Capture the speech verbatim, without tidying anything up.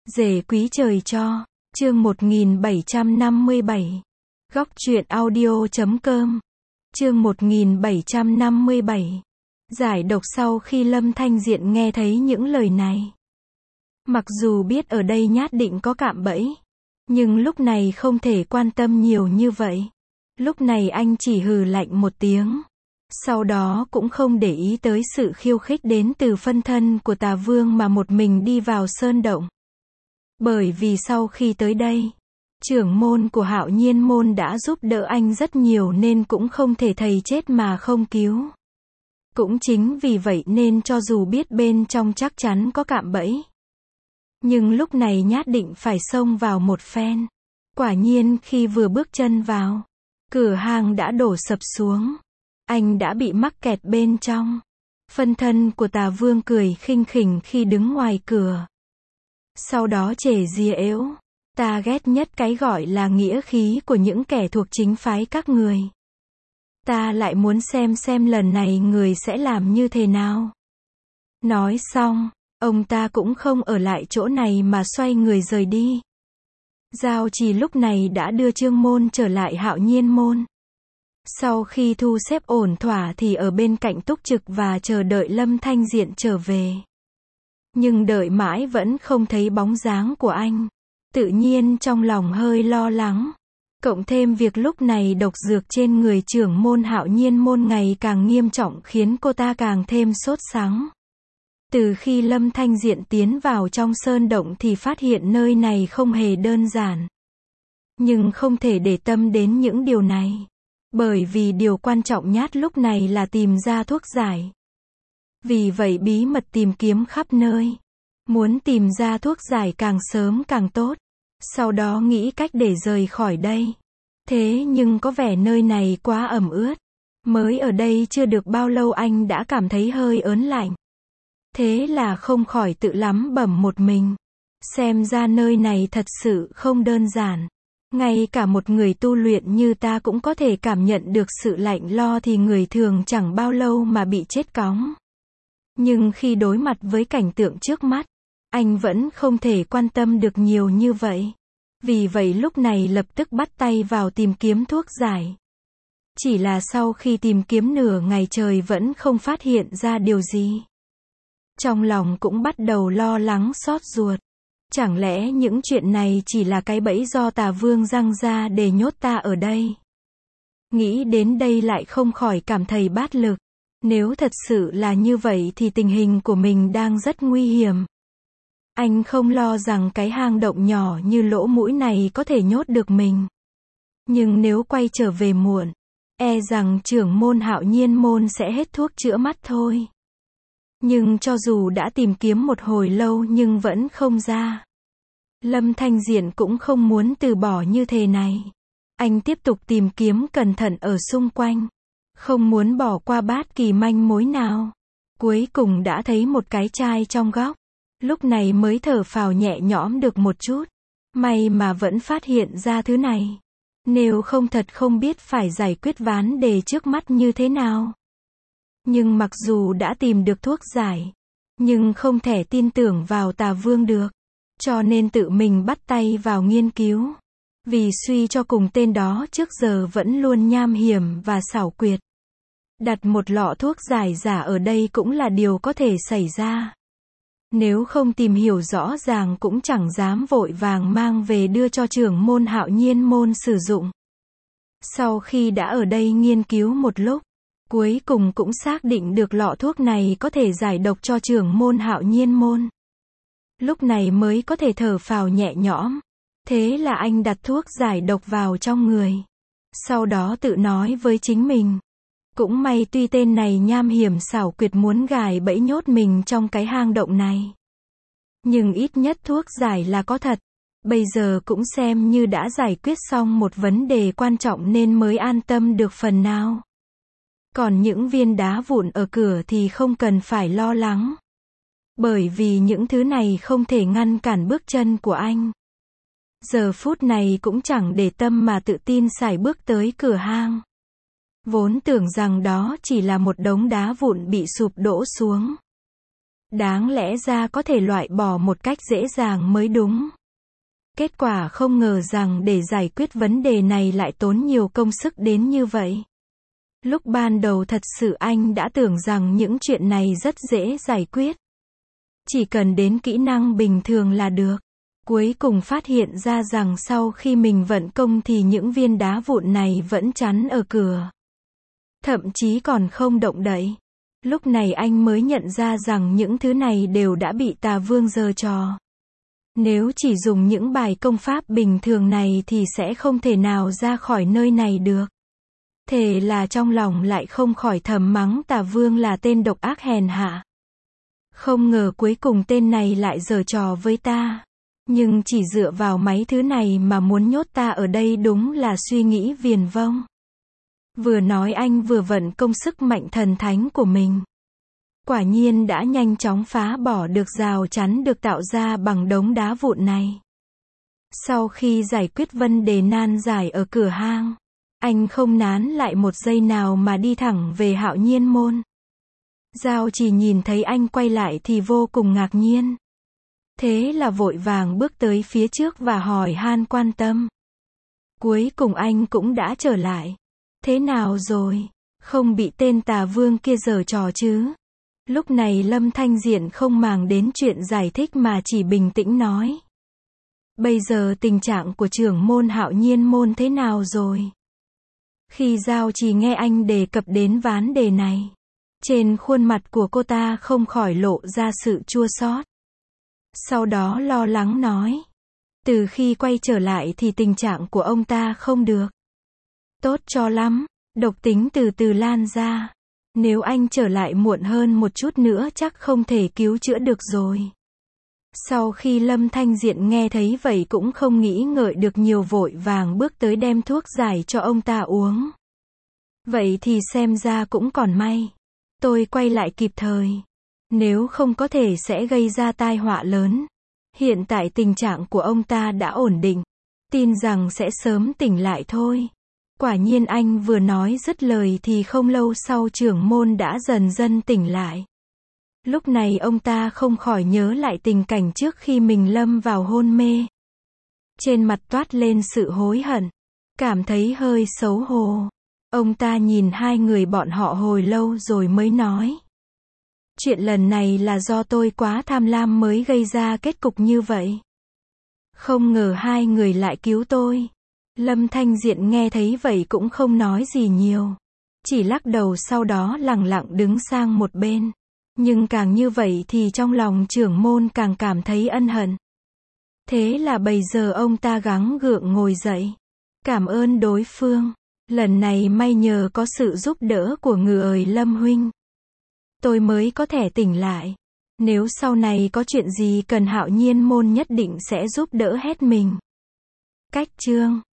Rể quý trời cho, chương một nghìn bảy trăm năm mươi bảy. Góc truyện audio.com. Chương một nghìn bảy trăm năm mươi bảy. Giải độc. Sau khi Lâm Thanh Diện nghe thấy những lời này, mặc dù biết ở đây nhát định có cạm bẫy, nhưng lúc này không thể quan tâm nhiều như vậy. Lúc này anh chỉ hừ lạnh một tiếng, sau đó cũng không để ý tới sự khiêu khích đến từ phân thân của Tà Vương mà một mình đi vào sơn động. Bởi vì sau khi tới đây, trưởng môn của Hạo Nhiên môn đã giúp đỡ anh rất nhiều nên cũng không thể thầy chết mà không cứu. Cũng chính vì vậy nên cho dù biết bên trong chắc chắn có cạm bẫy, nhưng lúc này nhát định phải xông vào một phen. Quả nhiên khi vừa bước chân vào, cửa hàng đã đổ sập xuống. Anh đã bị mắc kẹt bên trong. Phân thân của Tà Vương cười khinh khỉnh khi đứng ngoài cửa. Sau đó chề ria ếu, ta ghét nhất cái gọi là nghĩa khí của những kẻ thuộc chính phái các người. Ta lại muốn xem xem lần này người sẽ làm như thế nào. Nói xong, ông ta cũng không ở lại chỗ này mà xoay người rời đi. Giao Trì lúc này đã đưa Trương Môn trở lại Hạo Nhiên môn. Sau khi thu xếp ổn thỏa thì ở bên cạnh túc trực và chờ đợi Lâm Thanh Diện trở về. Nhưng đợi mãi vẫn không thấy bóng dáng của anh. Tự nhiên trong lòng hơi lo lắng. Cộng thêm việc lúc này độc dược trên người trưởng môn Hạo Nhiên môn ngày càng nghiêm trọng khiến cô ta càng thêm sốt sắng. Từ khi Lâm Thanh Diện tiến vào trong sơn động thì phát hiện nơi này không hề đơn giản. Nhưng không thể để tâm đến những điều này. Bởi vì điều quan trọng nhất lúc này là tìm ra thuốc giải. Vì vậy bí mật tìm kiếm khắp nơi. Muốn tìm ra thuốc giải càng sớm càng tốt. Sau đó nghĩ cách để rời khỏi đây. Thế nhưng có vẻ nơi này quá ẩm ướt. Mới ở đây chưa được bao lâu anh đã cảm thấy hơi ớn lạnh. Thế là không khỏi tự lắm bẩm một mình. Xem ra nơi này thật sự không đơn giản. Ngay cả một người tu luyện như ta cũng có thể cảm nhận được sự lạnh lo thì người thường chẳng bao lâu mà bị chết cóng. Nhưng khi đối mặt với cảnh tượng trước mắt, anh vẫn không thể quan tâm được nhiều như vậy. Vì vậy lúc này lập tức bắt tay vào tìm kiếm thuốc giải. Chỉ là sau khi tìm kiếm nửa ngày trời vẫn không phát hiện ra điều gì. Trong lòng cũng bắt đầu lo lắng xót ruột. Chẳng lẽ những chuyện này chỉ là cái bẫy do Tà Vương giăng ra để nhốt ta ở đây? Nghĩ đến đây lại không khỏi cảm thấy bát lực. Nếu thật sự là như vậy thì tình hình của mình đang rất nguy hiểm. Anh không lo rằng cái hang động nhỏ như lỗ mũi này có thể nhốt được mình. Nhưng nếu quay trở về muộn, e rằng trưởng môn Hạo Nhiên môn sẽ hết thuốc chữa mắt thôi. Nhưng cho dù đã tìm kiếm một hồi lâu nhưng vẫn không ra. Lâm Thanh Diện cũng không muốn từ bỏ như thế này. Anh tiếp tục tìm kiếm cẩn thận ở xung quanh. Không muốn bỏ qua bất kỳ manh mối nào. Cuối cùng đã thấy một cái chai trong góc. Lúc này mới thở phào nhẹ nhõm được một chút. May mà vẫn phát hiện ra thứ này. Nếu không thật không biết phải giải quyết vấn đề trước mắt như thế nào. Nhưng mặc dù đã tìm được thuốc giải, nhưng không thể tin tưởng vào Tà Vương được. Cho nên tự mình bắt tay vào nghiên cứu. Vì suy cho cùng tên đó trước giờ vẫn luôn nham hiểm và xảo quyệt. Đặt một lọ thuốc giải giả ở đây cũng là điều có thể xảy ra. Nếu không tìm hiểu rõ ràng cũng chẳng dám vội vàng mang về đưa cho trưởng môn Hạo Nhiên môn sử dụng. Sau khi đã ở đây nghiên cứu một lúc, cuối cùng cũng xác định được lọ thuốc này có thể giải độc cho trưởng môn Hạo Nhiên môn. Lúc này mới có thể thở phào nhẹ nhõm. Thế là anh đặt thuốc giải độc vào trong người. Sau đó tự nói với chính mình. Cũng may tuy tên này nham hiểm xảo quyệt muốn gài bẫy nhốt mình trong cái hang động này. Nhưng ít nhất thuốc giải là có thật. Bây giờ cũng xem như đã giải quyết xong một vấn đề quan trọng nên mới an tâm được phần nào. Còn những viên đá vụn ở cửa thì không cần phải lo lắng. Bởi vì những thứ này không thể ngăn cản bước chân của anh. Giờ phút này cũng chẳng để tâm mà tự tin sải bước tới cửa hang. Vốn tưởng rằng đó chỉ là một đống đá vụn bị sụp đổ xuống. Đáng lẽ ra có thể loại bỏ một cách dễ dàng mới đúng. Kết quả không ngờ rằng để giải quyết vấn đề này lại tốn nhiều công sức đến như vậy. Lúc ban đầu thật sự anh đã tưởng rằng những chuyện này rất dễ giải quyết. Chỉ cần đến kỹ năng bình thường là được. Cuối cùng phát hiện ra rằng sau khi mình vận công thì những viên đá vụn này vẫn chắn ở cửa. Thậm chí còn không động đậy. Lúc này anh mới nhận ra rằng những thứ này đều đã bị Tà Vương giở trò. Nếu chỉ dùng những bài công pháp bình thường này thì sẽ không thể nào ra khỏi nơi này được. Thế là trong lòng lại không khỏi thầm mắng Tà Vương là tên độc ác hèn hạ. Không ngờ cuối cùng tên này lại giở trò với ta. Nhưng chỉ dựa vào mấy thứ này mà muốn nhốt ta ở đây đúng là suy nghĩ viển vông. Vừa nói anh vừa vận công sức mạnh thần thánh của mình. Quả nhiên đã nhanh chóng phá bỏ được rào chắn được tạo ra bằng đống đá vụn này. Sau khi giải quyết vấn đề nan giải ở cửa hang, anh không nán lại một giây nào mà đi thẳng về Hạo Nhiên môn. Giao Chỉ nhìn thấy anh quay lại thì vô cùng ngạc nhiên. Thế là vội vàng bước tới phía trước và hỏi han quan tâm. Cuối cùng anh cũng đã trở lại. Thế nào rồi? Không bị tên Tà Vương kia giở trò chứ? Lúc này Lâm Thanh Diện không màng đến chuyện giải thích mà chỉ bình tĩnh nói. Bây giờ tình trạng của trưởng môn Hạo Nhiên môn thế nào rồi? Khi Giao Chỉ nghe anh đề cập đến vấn đề này, trên khuôn mặt của cô ta không khỏi lộ ra sự chua xót. Sau đó lo lắng nói. Từ khi quay trở lại thì tình trạng của ông ta không được tốt cho lắm, độc tính từ từ lan ra. Nếu anh trở lại muộn hơn một chút nữa chắc không thể cứu chữa được rồi. Sau khi Lâm Thanh Diện nghe thấy vậy cũng không nghĩ ngợi được nhiều vội vàng bước tới đem thuốc giải cho ông ta uống. Vậy thì xem ra cũng còn may. Tôi quay lại kịp thời. Nếu không có thể sẽ gây ra tai họa lớn. Hiện tại tình trạng của ông ta đã ổn định. Tin rằng sẽ sớm tỉnh lại thôi. Quả nhiên anh vừa nói dứt lời thì không lâu sau trưởng môn đã dần dần tỉnh lại. Lúc này ông ta không khỏi nhớ lại tình cảnh trước khi mình lâm vào hôn mê. Trên mặt toát lên sự hối hận. Cảm thấy hơi xấu hổ. Ông ta nhìn hai người bọn họ hồi lâu rồi mới nói. Chuyện lần này là do tôi quá tham lam mới gây ra kết cục như vậy. Không ngờ hai người lại cứu tôi. Lâm Thanh Diện nghe thấy vậy cũng không nói gì nhiều. Chỉ lắc đầu sau đó lẳng lặng đứng sang một bên. Nhưng càng như vậy thì trong lòng trưởng môn càng cảm thấy ân hận. Thế là bây giờ ông ta gắng gượng ngồi dậy. Cảm ơn đối phương. Lần này may nhờ có sự giúp đỡ của người Lâm huynh. Tôi mới có thể tỉnh lại. Nếu sau này có chuyện gì cần Hạo Nhiên môn nhất định sẽ giúp đỡ hết mình. Cách chương